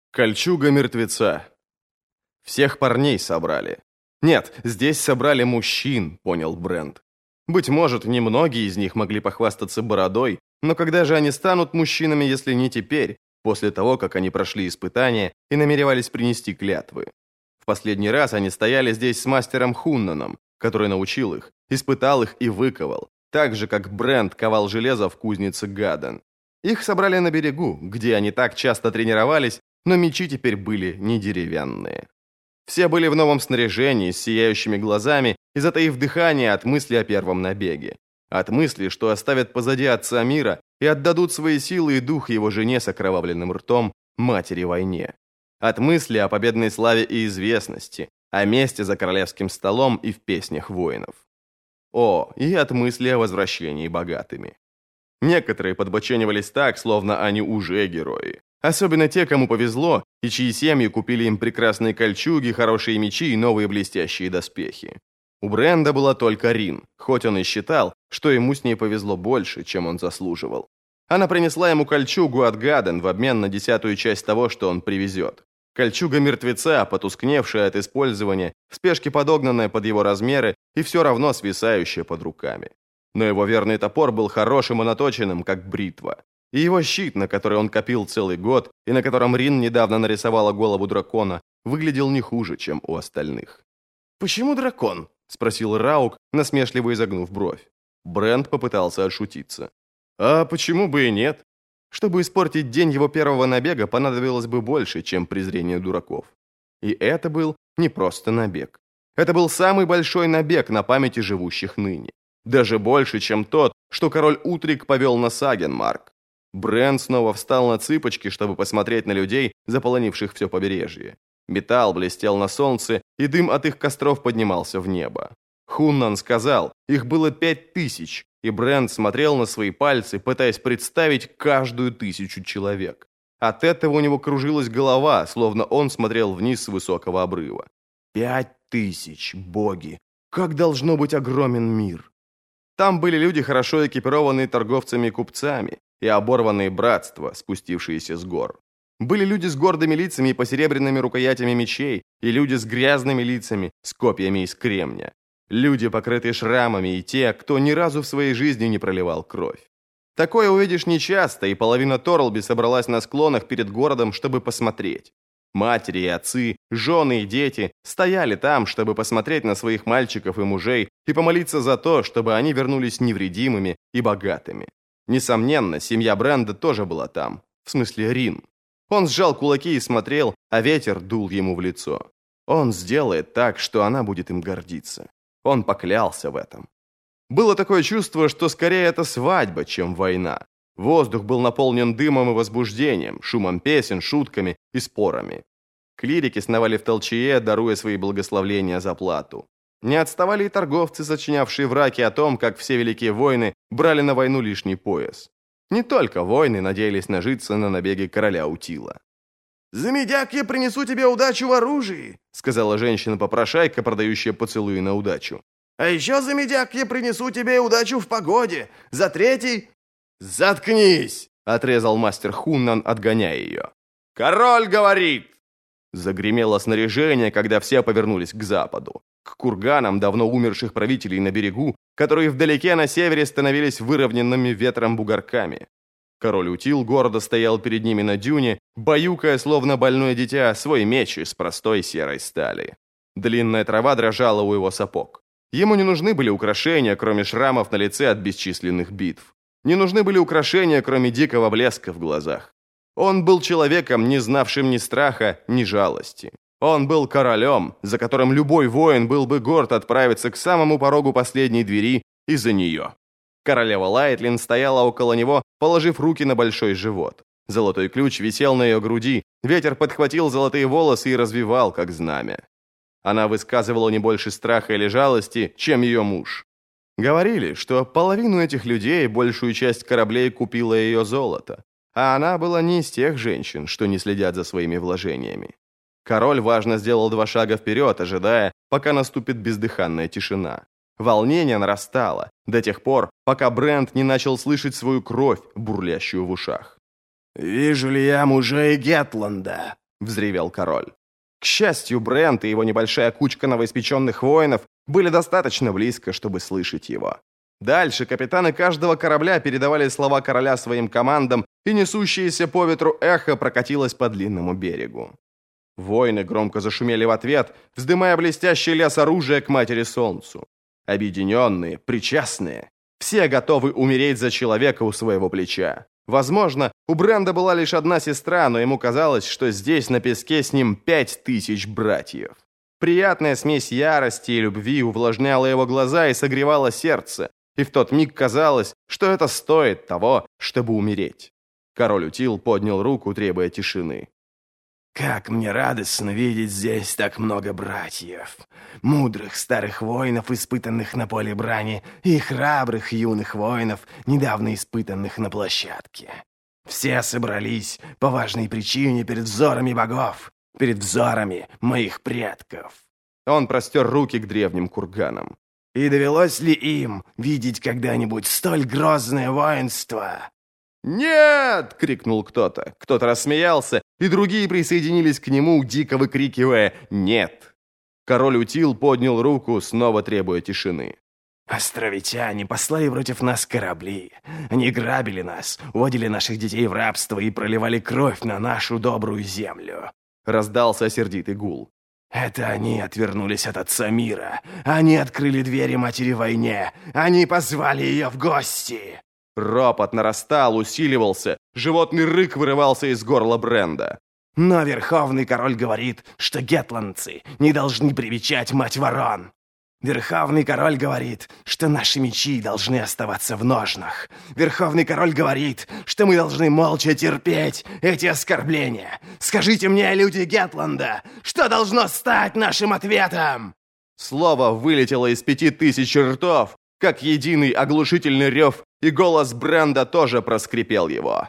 Кольчуга мертвеца. Всех парней собрали. Нет, здесь собрали мужчин, понял Брент. Быть может, немногие из них могли похвастаться бородой, но когда же они станут мужчинами, если не теперь, после того, как они прошли испытания и намеревались принести клятвы? В последний раз они стояли здесь с мастером Хуннаном, который научил их, испытал их и выковал, так же, как Брент ковал железо в кузнице Гаден. Их собрали на берегу, где они так часто тренировались, но мечи теперь были не деревянные. Все были в новом снаряжении, с сияющими глазами и затаив дыхание от мысли о первом набеге. От мысли, что оставят позади отца мира и отдадут свои силы и дух его жене с окровавленным ртом, матери войне. От мысли о победной славе и известности, о месте за королевским столом и в песнях воинов. И от мысли о возвращении богатыми. Некоторые подбоченивались так, словно они уже герои. Особенно те, кому повезло, и чьи семьи купили им прекрасные кольчуги, хорошие мечи и новые блестящие доспехи. У Бренда была только Рин, хоть он и считал, что ему с ней повезло больше, чем он заслуживал. Она принесла ему кольчугу от Гаден в обмен на 10-ю часть того, что он привезет. Кольчуга мертвеца, потускневшая от использования, в спешке подогнанная под его размеры и все равно свисающая под руками. Но его верный топор был хорошим и наточенным, как бритва. И его щит, на который он копил целый год, и на котором Рин недавно нарисовала голову дракона, выглядел не хуже, чем у остальных. «Почему дракон?» – спросил Раук, насмешливо изогнув бровь. Брент попытался отшутиться. «А почему бы и нет? Чтобы испортить день его первого набега, понадобилось бы больше, чем презрение дураков. И это был не просто набег. Это был самый большой набег на памяти живущих ныне. Даже больше, чем тот, что король Утрик повел на Сагенмарк. Брент снова встал на цыпочки, чтобы посмотреть на людей, заполонивших все побережье. Металл блестел на солнце, и дым от их костров поднимался в небо. Хуннан сказал, их было 5000, и Брент смотрел на свои пальцы, пытаясь представить каждую 1000 человек. От этого у него кружилась голова, словно он смотрел вниз с высокого обрыва. 5000, боги! Как должно быть огромен мир! Там были люди, хорошо экипированные торговцами и купцами, и оборванные братства, спустившиеся с гор. Были люди с гордыми лицами и посеребряными рукоятями мечей, и люди с грязными лицами, с копьями из кремня. Люди, покрытые шрамами, и те, кто ни разу в своей жизни не проливал кровь. Такое увидишь нечасто, и половина Торлби собралась на склонах перед городом, чтобы посмотреть. Матери и отцы, жены и дети стояли там, чтобы посмотреть на своих мальчиков и мужей и помолиться за то, чтобы они вернулись невредимыми и богатыми. Несомненно, семья Бренда тоже была там, в смысле Рин. Он сжал кулаки и смотрел, а ветер дул ему в лицо. Он сделает так, что она будет им гордиться. Он поклялся в этом. Было такое чувство, что скорее это свадьба, чем война. Воздух был наполнен дымом и возбуждением, шумом песен, шутками и спорами. Клирики сновали в толчее, даруя свои благословления за плату. Не отставали и торговцы, сочинявшие враки о том, как все великие воины брали на войну лишний пояс. Не только воины надеялись нажиться на набеге короля Утила. «За медяк я принесу тебе удачу в оружии», сказала женщина-попрошайка, продающая поцелуи на удачу. «А еще за медяк я принесу тебе удачу в погоде. За третий...» «Заткнись!» – отрезал мастер Хуннан, отгоняя ее. «Король говорит!» Загремело снаряжение, когда все повернулись к западу. К курганам давно умерших правителей на берегу, которые вдалеке на севере становились выровненными ветром бугорками. Король Утил гордо стоял перед ними на дюне, баюкая, словно больное дитя, свой меч из простой серой стали. Длинная трава дрожала у его сапог. Ему не нужны были украшения, кроме шрамов на лице от бесчисленных битв. Не нужны были украшения, кроме дикого блеска в глазах. Он был человеком, не знавшим ни страха, ни жалости. Он был королем, за которым любой воин был бы горд отправиться к самому порогу последней двери и за нее. Королева Лайтлин стояла около него, положив руки на большой живот. Золотой ключ висел на ее груди, ветер подхватил золотые волосы и развивал, как знамя. Она высказывала не больше страха или жалости, чем ее муж. Говорили, что половину этих людей, большую часть кораблей купила ее золото, а она была не из тех женщин, что не следят за своими вложениями. Король важно сделал 2 шага вперед, ожидая, пока наступит бездыханная тишина. Волнение нарастало, до тех пор, пока Брент не начал слышать свою кровь, бурлящую в ушах. «Вижу ли я мужей Гетланда?» — взревел король. К счастью, Брент и его небольшая кучка новоиспеченных воинов были достаточно близко, чтобы слышать его. Дальше капитаны каждого корабля передавали слова короля своим командам, и несущееся по ветру эхо прокатилось по длинному берегу. Воины громко зашумели в ответ, вздымая блестящий лес оружия к матери солнцу. Объединенные, причастные, все готовы умереть за человека у своего плеча. Возможно, у Бренда была лишь одна сестра, но ему казалось, что здесь на песке с ним 5000 братьев. Приятная смесь ярости и любви увлажняла его глаза и согревала сердце, и в тот миг казалось, что это стоит того, чтобы умереть. Король Утил поднял руку, требуя тишины. «Как мне радостно видеть здесь так много братьев, мудрых старых воинов, испытанных на поле брани, и храбрых юных воинов, недавно испытанных на площадке. Все собрались по важной причине перед взорами богов, перед взорами моих предков». Он простер руки к древним курганам. «И довелось ли им видеть когда-нибудь столь грозное воинство?» «Нет!» — крикнул кто-то. Кто-то рассмеялся, и другие присоединились к нему, дико выкрикивая «Нет!». Король Утил поднял руку, снова требуя тишины. «Островитяне послали против нас корабли. Они грабили нас, уводили наших детей в рабство и проливали кровь на нашу добрую землю». Раздался сердитый гул. «Это они отвернулись от отца мира. Они открыли двери матери войне. Они позвали ее в гости». Ропот нарастал, усиливался. Животный рык вырывался из горла Бренда. «Но Верховный Король говорит, что гетландцы не должны привечать мать ворон. Верховный Король говорит, что наши мечи должны оставаться в ножнах. Верховный Король говорит, что мы должны молча терпеть эти оскорбления. Скажите мне, люди Гетланда, что должно стать нашим ответом?» Слово вылетело из 5000 ртов, как единый оглушительный рев, и голос Бренда тоже проскрипел его.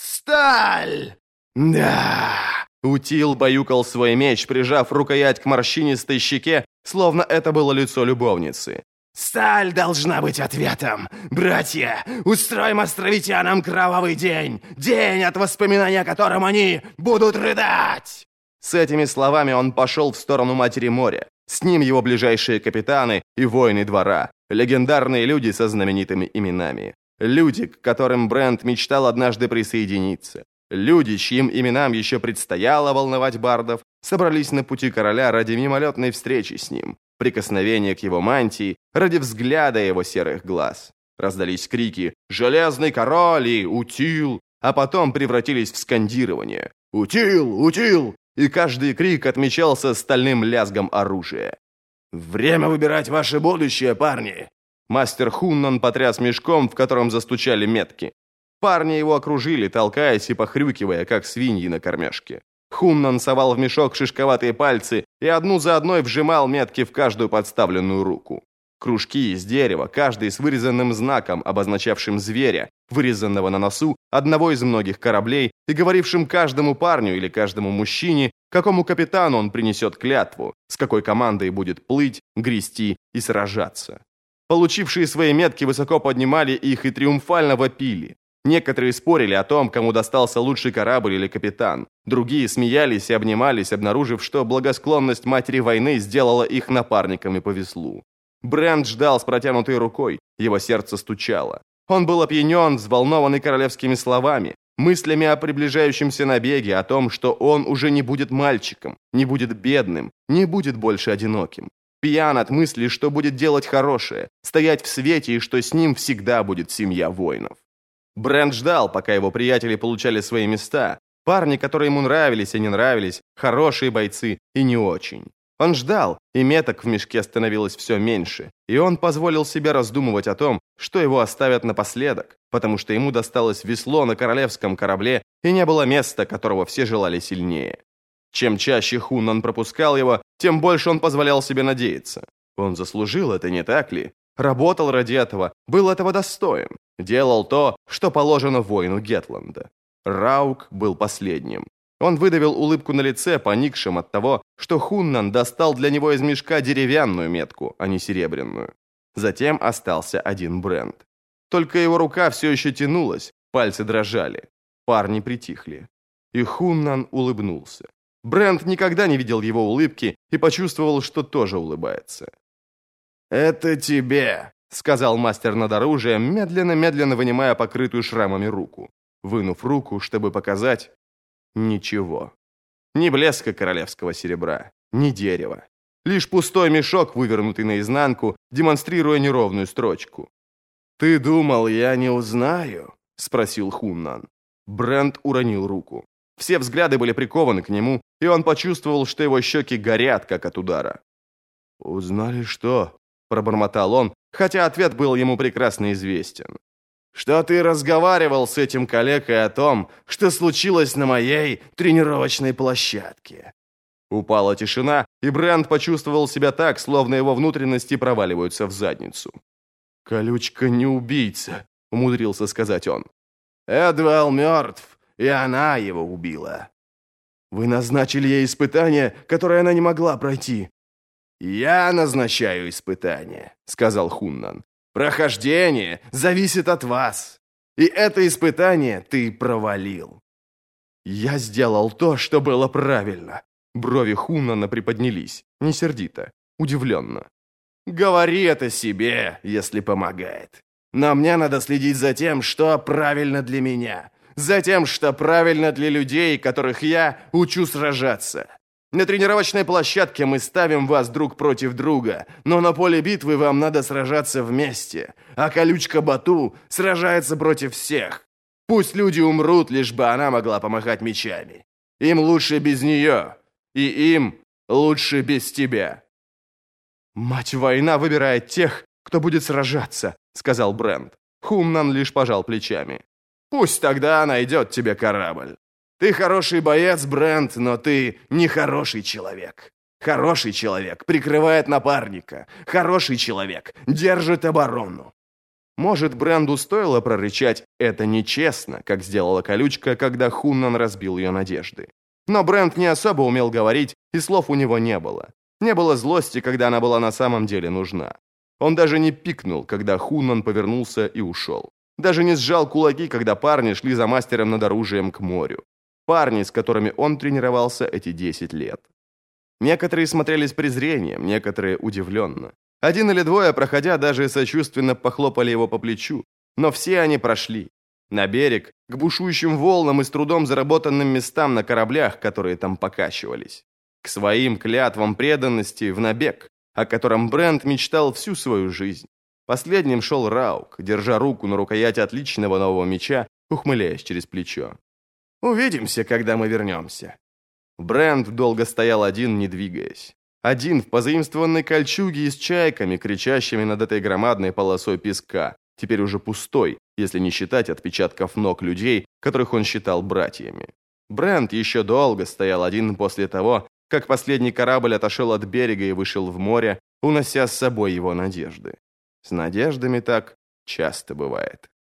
«Сталь!» «Да!» Утил баюкал свой меч, прижав рукоять к морщинистой щеке, словно это было лицо любовницы. «Сталь должна быть ответом! Братья, устроим островитянам кровавый день! День, от воспоминания о котором они будут рыдать!» С этими словами он пошел в сторону Матери моря. С ним его ближайшие капитаны и воины двора, легендарные люди со знаменитыми именами. Люди, к которым Брент мечтал однажды присоединиться. Люди, чьим именам еще предстояло волновать бардов, собрались на пути короля ради мимолетной встречи с ним, прикосновения к его мантии, ради взгляда его серых глаз. Раздались крики «Железный король» и «Утил», а потом превратились в скандирование «Утил! Утил!», и каждый крик отмечался стальным лязгом оружия. «Время выбирать ваше будущее, парни!» Мастер Хуннан потряс мешком, в котором застучали метки. Парни его окружили, толкаясь и похрюкивая, как свиньи на кормежке. Хуннан совал в мешок шишковатые пальцы и одну за одной вжимал метки в каждую подставленную руку. Кружки из дерева, каждый с вырезанным знаком, обозначавшим зверя, вырезанного на носу одного из многих кораблей и говорившим каждому парню или каждому мужчине, какому капитану он принесет клятву, с какой командой будет плыть, грести и сражаться. Получившие свои метки высоко поднимали их и триумфально вопили. Некоторые спорили о том, кому достался лучший корабль или капитан. Другие смеялись и обнимались, обнаружив, что благосклонность матери войны сделала их напарниками по веслу. Брент ждал с протянутой рукой, его сердце стучало. Он был опьянен, взволнованный королевскими словами, мыслями о приближающемся набеге, о том, что он уже не будет мальчиком, не будет бедным, не будет больше одиноким. Пьян от мысли, что будет делать хорошее, стоять в свете и что с ним всегда будет семья воинов. Брент ждал, пока его приятели получали свои места, парни, которые ему нравились и не нравились, хорошие бойцы и не очень. Он ждал, и меток в мешке становилось все меньше, и он позволил себе раздумывать о том, что его оставят напоследок, потому что ему досталось весло на королевском корабле, и не было места, которого все желали сильнее. Чем чаще Хуннан пропускал его, тем больше он позволял себе надеяться. Он заслужил это, не так ли? Работал ради этого, был этого достоин. Делал то, что положено воину Гетланда. Раук был последним. Он выдавил улыбку на лице, поникшим от того, что Хуннан достал для него из мешка деревянную метку, а не серебряную. Затем остался один Брент. Только его рука все еще тянулась, пальцы дрожали. Парни притихли. И Хуннан улыбнулся. Брент никогда не видел его улыбки и почувствовал, что тоже улыбается. «Это тебе», — сказал мастер над оружием, медленно-медленно вынимая покрытую шрамами руку. Вынув руку, чтобы показать... Ничего. Ни блеска королевского серебра, ни дерева. Лишь пустой мешок, вывернутый наизнанку, демонстрируя неровную строчку. «Ты думал, я не узнаю?» — спросил Хуннан. Брент уронил руку. Все взгляды были прикованы к нему, и он почувствовал, что его щеки горят, как от удара. «Узнали что?» — пробормотал он, хотя ответ был ему прекрасно известен. «Что ты разговаривал с этим калекой о том, что случилось на моей тренировочной площадке?» Упала тишина, и Брент почувствовал себя так, словно его внутренности проваливаются в задницу. «Колючка не убийца», — умудрился сказать он. «Эдвелл мертв, и она его убила». «Вы назначили ей испытание, которое она не могла пройти». «Я назначаю испытание», — сказал Хуннан. «Прохождение зависит от вас. И это испытание ты провалил». «Я сделал то, что было правильно». Брови Хуннана приподнялись, не сердито, удивленно. «Говори это себе, если помогает. Но мне надо следить за тем, что правильно для меня, за тем, что правильно для людей, которых я учу сражаться. На тренировочной площадке мы ставим вас друг против друга, но на поле битвы вам надо сражаться вместе, а колючка Бату сражается против всех. Пусть люди умрут, лишь бы она могла помахать мечами. Им лучше без нее, и им лучше без тебя». «Мать война выбирает тех, кто будет сражаться», — сказал Брент. Хуннан лишь пожал плечами. «Пусть тогда найдет тебе корабль. Ты хороший боец, Брент, но ты не хороший человек. Хороший человек прикрывает напарника. Хороший человек держит оборону». Может, Бренду стоило прорычать «это нечестно», как сделала колючка, когда Хуннан разбил ее надежды. Но Брент не особо умел говорить, и слов у него не было. Не было злости, когда она была на самом деле нужна. Он даже не пикнул, когда Хуннан повернулся и ушел. Даже не сжал кулаки, когда парни шли за мастером над оружием к морю. Парни, с которыми он тренировался эти 10 лет. Некоторые смотрели с презрением, некоторые удивленно. Один или двое, проходя, даже сочувственно похлопали его по плечу. Но все они прошли. На берег, к бушующим волнам и с трудом заработанным местам на кораблях, которые там покачивались. К своим клятвам преданности в набег, о котором Брент мечтал всю свою жизнь. Последним шел Раук, держа руку на рукояти отличного нового меча, ухмыляясь через плечо. «Увидимся, когда мы вернемся». Брент долго стоял один, не двигаясь. Один в позаимствованной кольчуге и с чайками, кричащими над этой громадной полосой песка, теперь уже пустой, если не считать отпечатков ног людей, которых он считал братьями. Брент еще долго стоял один после того, как последний корабль отошел от берега и вышел в море, унося с собой его надежды. С надеждами так часто бывает.